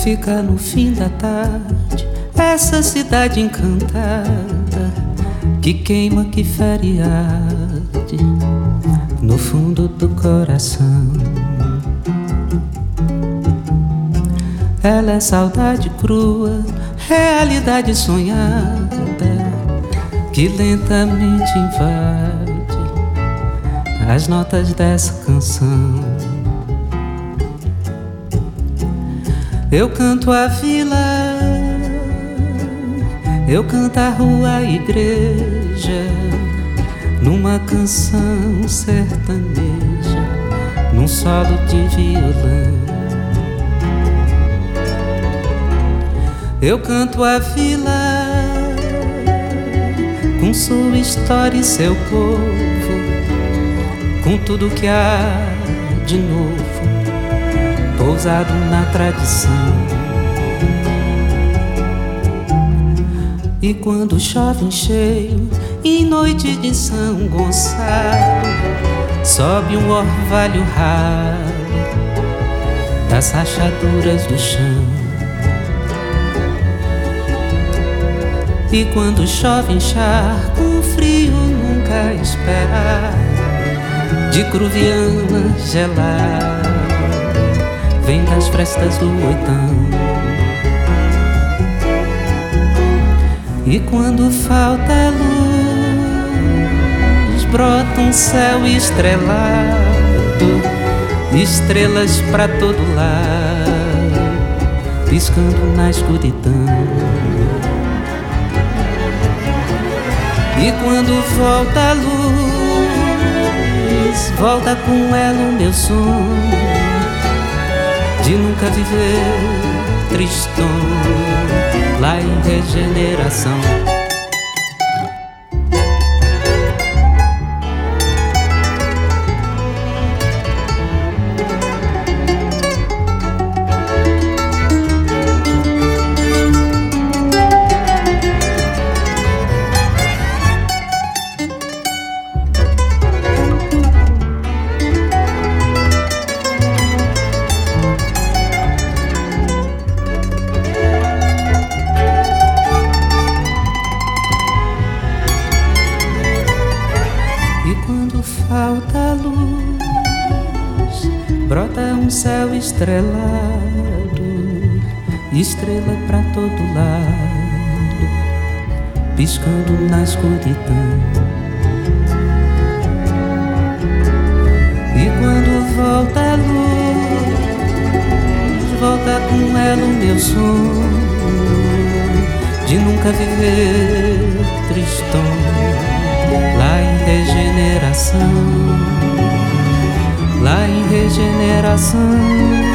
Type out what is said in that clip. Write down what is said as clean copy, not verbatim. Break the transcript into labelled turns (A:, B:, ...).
A: Fica no fim da tarde essa cidade encantada que queima, que fere e arde no fundo do coração. Ela é saudade crua, realidade sonhada que lentamente invade as notas dessa canção. Eu canto a vila, eu canto a rua, a igreja, numa canção sertaneja, num solo de violão. Eu canto a vila, com sua história e seu povo, com tudo que há de novo, pousado na tradição. E quando chove em cheio, em noite de São Gonçalo, sobe um orvalho ralo das rachaduras do chão. E quando chove encharca um frio nunca esperado, de Cruviana gelada, vem das frestas do Oitão. E quando falta luz, brota um céu estrelado, estrelas pra todo lado, piscando na escuridão. E quando volta a luz, volta com ela o meu sonho de nunca viver tristonho lá em Regeneração. Falta luz, brota um céu estrelado, estrela pra todo lado, piscando na escuridão. E quando volta a luz, volta com ela o meu sonho de nunca viver tristonho lá em Regeneração, lá em Regeneração.